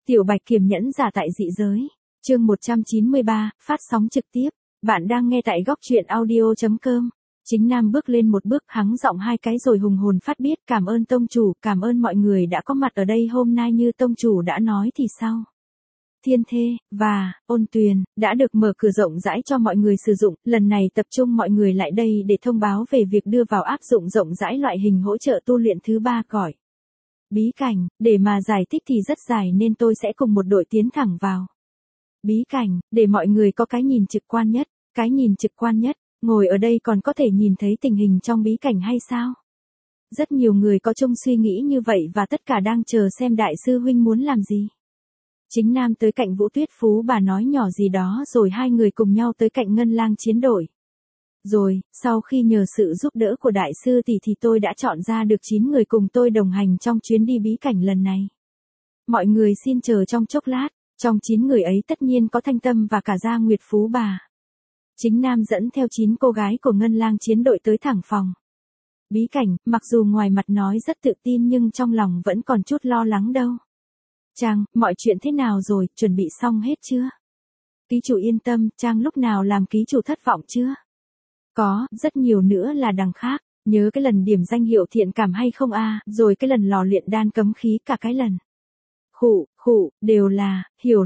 Tiểu Bạch Kiềm nhẫn giả tại dị giới. Chương 193, phát sóng trực tiếp. Bạn đang nghe tại góc truyện audio.com. Chính Nam bước lên một bước, hắng giọng hai cái rồi hùng hồn phát biết, cảm ơn tông chủ, cảm ơn mọi người đã có mặt ở đây hôm nay, như tông chủ đã nói thì sao? Thiên Thê và Ôn Tuyền đã được mở cửa rộng rãi cho mọi người sử dụng, lần này tập trung mọi người lại đây để thông báo về việc đưa vào áp dụng rộng rãi loại hình hỗ trợ tu luyện thứ 3 gọi bí cảnh. Để mà giải thích thì rất dài nên tôi sẽ cùng một đội tiến thẳng vào bí cảnh, để mọi người có cái nhìn trực quan nhất. Cái nhìn trực quan nhất, ngồi ở đây còn có thể nhìn thấy tình hình trong bí cảnh hay sao? Rất nhiều người có chung suy nghĩ như vậy và tất cả đang chờ xem đại sư huynh muốn làm gì. Chính Nam tới cạnh Vũ Tuyết Phú bà nói nhỏ gì đó rồi hai người cùng nhau tới cạnh Ngân Lang chiến đội. Rồi, sau khi nhờ sự giúp đỡ của đại sư thì tôi đã chọn ra được 9 người cùng tôi đồng hành trong chuyến đi bí cảnh lần này. Mọi người xin chờ trong chốc lát, trong 9 người ấy tất nhiên có Thanh Tâm và cả Gia Nguyệt Phú bà. Chính Nam dẫn theo 9 cô gái của Ngân Lang chiến đội tới thẳng phòng bí cảnh, mặc dù ngoài mặt nói rất tự tin nhưng trong lòng vẫn còn chút lo lắng đâu. Trang, mọi chuyện thế nào rồi, chuẩn bị xong hết chưa? Ký chủ yên tâm, Trang lúc nào làm ký chủ thất vọng chưa? Có, rất nhiều nữa là đằng khác, nhớ cái lần điểm danh hiệu thiện cảm hay không a, rồi cái lần lò luyện đan cấm khí, cả cái lần. Khụ, đều là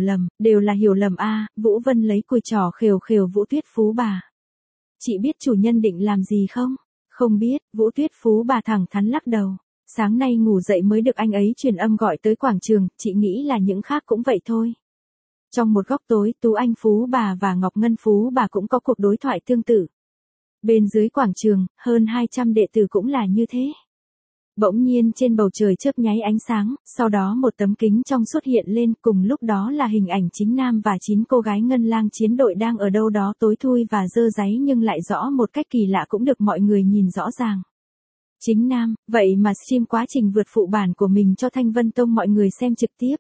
hiểu lầm a. Vũ Vân lấy cùi trỏ khều khều Vũ Tuyết Phú bà. Chị biết chủ nhân định làm gì không? Không biết, Vũ Tuyết Phú bà thẳng thắn lắc đầu. Sáng nay ngủ dậy mới được anh ấy truyền âm gọi tới quảng trường, chị nghĩ là những khác cũng vậy thôi. Trong một góc tối, Tú Anh Phú bà và Ngọc Ngân Phú bà cũng có cuộc đối thoại tương tự. Bên dưới quảng trường, hơn 200 đệ tử cũng là như thế. Bỗng nhiên trên bầu trời chớp nháy ánh sáng, sau đó một tấm kính trong xuất hiện lên, cùng lúc đó là hình ảnh Chính Nam và 9 cô gái Ngân Lang chiến đội đang ở đâu đó tối thui và dơ dáy nhưng lại rõ một cách kỳ lạ cũng được mọi người nhìn rõ ràng. Chính Nam, vậy mà stream quá trình vượt phụ bản của mình cho Thanh Vân Tông mọi người xem trực tiếp.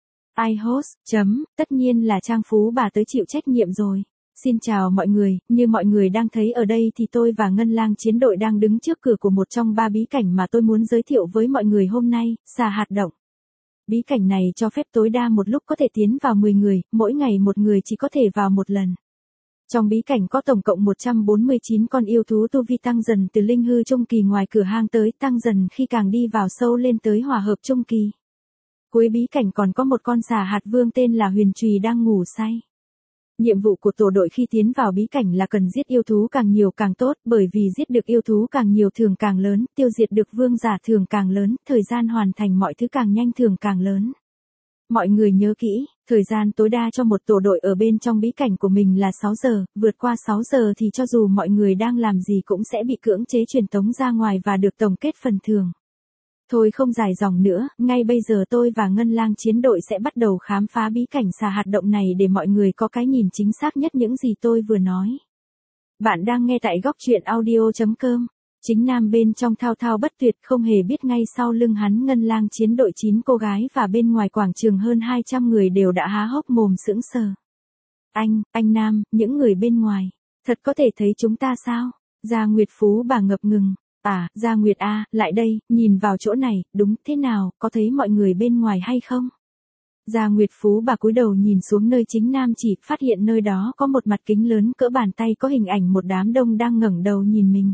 I host, tất nhiên là Trang Phú bà tới chịu trách nhiệm rồi. Xin chào mọi người, như mọi người đang thấy ở đây thì tôi và Ngân Lang chiến đội đang đứng trước cửa của một trong 3 bí cảnh mà tôi muốn giới thiệu với mọi người hôm nay, Xà Hạt Động. Bí cảnh này cho phép tối đa một lúc có thể tiến vào 10 người, mỗi ngày một người chỉ có thể vào một lần. Trong bí cảnh có tổng cộng 149 con yêu thú tu vi tăng dần từ linh hư trung kỳ ngoài cửa hang tới tăng dần khi càng đi vào sâu lên tới hòa hợp trung kỳ. Cuối bí cảnh còn có một con xà hạt vương tên là Huyền Trùy đang ngủ say. Nhiệm vụ của tổ đội khi tiến vào bí cảnh là cần giết yêu thú càng nhiều càng tốt, bởi vì giết được yêu thú càng nhiều thưởng càng lớn, tiêu diệt được vương giả thưởng càng lớn, thời gian hoàn thành mọi thứ càng nhanh thưởng càng lớn. Mọi người nhớ kỹ, thời gian tối đa cho một tổ đội ở bên trong bí cảnh của mình là 6 giờ, vượt qua 6 giờ thì cho dù mọi người đang làm gì cũng sẽ bị cưỡng chế truyền tống ra ngoài và được tổng kết phần thưởng. Thôi không dài dòng nữa, ngay bây giờ tôi và Ngân Lang chiến đội sẽ bắt đầu khám phá bí cảnh Xà Hạt Động này để mọi người có cái nhìn chính xác nhất những gì tôi vừa nói. Bạn đang nghe tại góc truyện audio.com. Chính Nam bên trong thao thao bất tuyệt, không hề biết ngay sau lưng hắn Ngân Lang chiến đội 9 cô gái và bên ngoài quảng trường hơn 200 người đều đã há hốc mồm sững sờ. Anh Nam, những người bên ngoài, thật có thể thấy chúng ta sao? Gia Nguyệt Phú bà ngập ngừng. À, Gia Nguyệt a, lại đây, nhìn vào chỗ này, đúng thế nào, có thấy mọi người bên ngoài hay không? Gia Nguyệt Phú bà cúi đầu nhìn xuống nơi Chính Nam chỉ, phát hiện nơi đó có một mặt kính lớn cỡ bàn tay có hình ảnh một đám đông đang ngẩng đầu nhìn mình.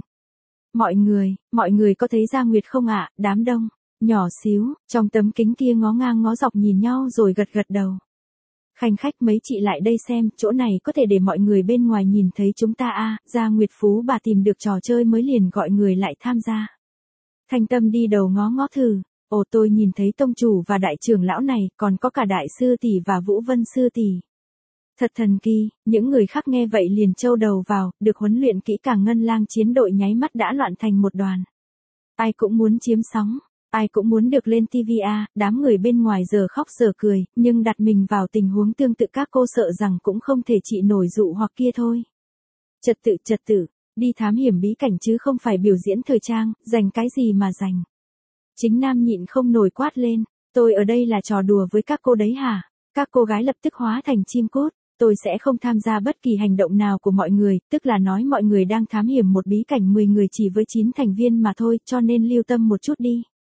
Mọi người có thấy Gia Nguyệt không ạ? Đám đông, nhỏ xíu, trong tấm kính kia ngó ngang ngó dọc nhìn nhau rồi gật gật đầu. Khanh khách mấy chị lại đây xem, chỗ này có thể để mọi người bên ngoài nhìn thấy chúng ta a. Gia Nguyệt Phú bà tìm được trò chơi mới liền gọi người lại tham gia. Thanh Tâm đi đầu ngó ngó thử, ồ tôi nhìn thấy tông chủ và đại trưởng lão này, còn có cả đại sư tỷ và Vũ Vân sư tỷ. Thật thần kỳ, những người khác nghe vậy liền trâu đầu vào, được huấn luyện kỹ càng Ngân Lang chiến đội nháy mắt đã loạn thành một đoàn. Ai cũng muốn chiếm sóng. Ai cũng muốn được lên TV a. Đám người bên ngoài giờ khóc giờ cười, nhưng đặt mình vào tình huống tương tự các cô sợ rằng cũng không thể trị nổi dụ hoặc kia thôi. Trật tự, đi thám hiểm bí cảnh chứ không phải biểu diễn thời trang, dành cái gì mà dành. Chính Nam nhịn không nổi quát lên, tôi ở đây là trò đùa với các cô đấy hả? Các cô gái lập tức hóa thành chim cút, tôi sẽ không tham gia bất kỳ hành động nào của mọi người, tức là nói mọi người đang thám hiểm một bí cảnh 10 người chỉ với 9 thành viên mà thôi, cho nên lưu tâm một chút đi.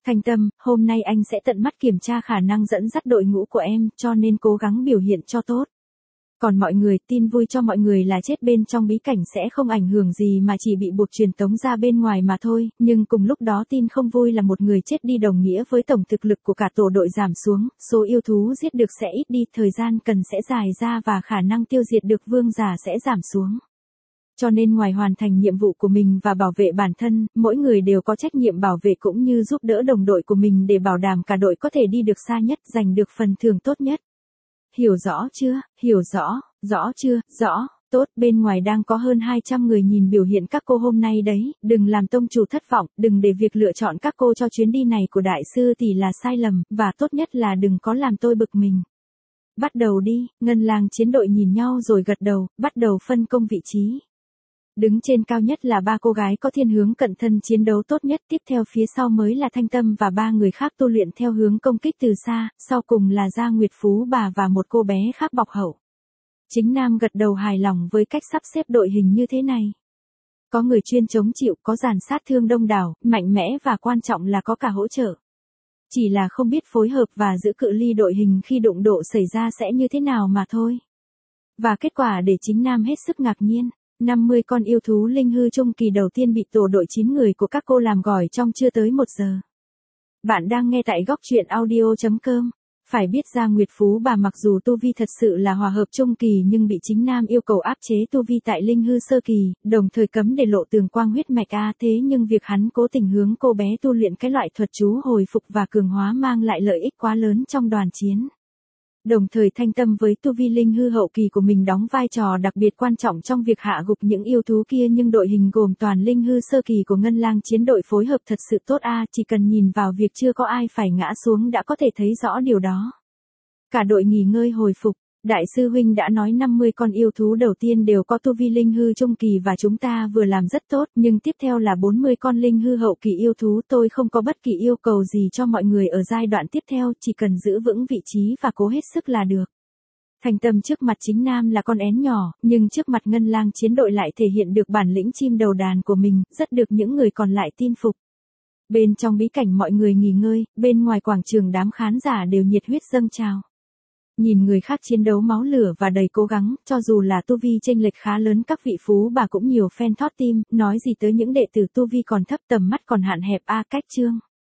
Thanh Tâm, hôm nay anh sẽ tận mắt kiểm tra khả năng dẫn dắt đội ngũ của em, cho nên cố gắng biểu hiện cho tốt. Còn mọi người, tin vui cho mọi người là chết bên trong bí cảnh sẽ không ảnh hưởng gì mà chỉ bị buộc truyền tống ra bên ngoài mà thôi, nhưng cùng lúc đó tin không vui là một người chết đi đồng nghĩa với tổng thực lực của cả tổ đội giảm xuống, số yêu thú giết được sẽ ít đi, thời gian cần sẽ dài ra và khả năng tiêu diệt được vương giả sẽ giảm xuống. Cho nên ngoài hoàn thành nhiệm vụ của mình và bảo vệ bản thân, mỗi người đều có trách nhiệm bảo vệ cũng như giúp đỡ đồng đội của mình để bảo đảm cả đội có thể đi được xa nhất, giành được phần thưởng tốt nhất. Hiểu rõ chưa? Hiểu rõ, rõ chưa? Rõ, tốt, bên ngoài đang có hơn 200 người nhìn biểu hiện các cô hôm nay đấy, đừng làm tông chủ thất vọng, đừng để việc lựa chọn các cô cho chuyến đi này của đại sư tỷ là sai lầm, và tốt nhất là đừng có làm tôi bực mình. Bắt đầu đi, Ngân Lang chiến đội nhìn nhau rồi gật đầu, bắt đầu phân công vị trí. Đứng trên cao nhất là 3 cô gái có thiên hướng cận thân chiến đấu tốt nhất, tiếp theo phía sau mới là Thanh Tâm và 3 người khác tu luyện theo hướng công kích từ xa, sau cùng là Gia Nguyệt Phú Bà và một cô bé khác bọc hậu. Chính Nam gật đầu hài lòng với cách sắp xếp đội hình như thế này. Có người chuyên chống chịu, có dàn sát thương đông đảo, mạnh mẽ và quan trọng là có cả hỗ trợ. Chỉ là không biết phối hợp và giữ cự ly đội hình khi đụng độ xảy ra sẽ như thế nào mà thôi. Và kết quả để Chính Nam hết sức ngạc nhiên. 50 con yêu thú linh hư trung kỳ đầu tiên bị tổ đội 9 người của các cô làm gỏi trong chưa tới 1 giờ. Bạn đang nghe tại góc truyện audio.com. Phải biết Gia Nguyệt Phú Bà mặc dù tu vi thật sự là hòa hợp trung kỳ nhưng bị Chính Nam yêu cầu áp chế tu vi tại linh hư sơ kỳ, đồng thời cấm để lộ tường quang huyết mạch thế nhưng việc hắn cố tình hướng cô bé tu luyện cái loại thuật chú hồi phục và cường hóa mang lại lợi ích quá lớn trong đoàn chiến. Đồng thời Thanh Tâm với tu vi linh hư hậu kỳ của mình đóng vai trò đặc biệt quan trọng trong việc hạ gục những yêu thú kia, nhưng đội hình gồm toàn linh hư sơ kỳ của Ngân Lang chiến đội phối hợp thật sự tốt chỉ cần nhìn vào việc chưa có ai phải ngã xuống đã có thể thấy rõ điều đó. Cả đội nghỉ ngơi hồi phục. Đại sư huynh đã nói 50 con yêu thú đầu tiên đều có tu vi linh hư trung kỳ và chúng ta vừa làm rất tốt, nhưng tiếp theo là 40 con linh hư hậu kỳ yêu thú, tôi không có bất kỳ yêu cầu gì cho mọi người ở giai đoạn tiếp theo, chỉ cần giữ vững vị trí và cố hết sức là được. Thanh Tâm trước mặt Chính Nam là con én nhỏ, nhưng trước mặt Ngân Lang chiến đội lại thể hiện được bản lĩnh chim đầu đàn của mình, rất được những người còn lại tin phục. Bên trong bí cảnh mọi người nghỉ ngơi, bên ngoài quảng trường đám khán giả đều nhiệt huyết dâng trào. Nhìn người khác chiến đấu máu lửa và đầy cố gắng, cho dù là tu vi chênh lệch khá lớn, các vị phú bà cũng nhiều fan thót tim, nói gì tới những đệ tử tu vi còn thấp, tầm mắt còn hạn hẹp cách chương.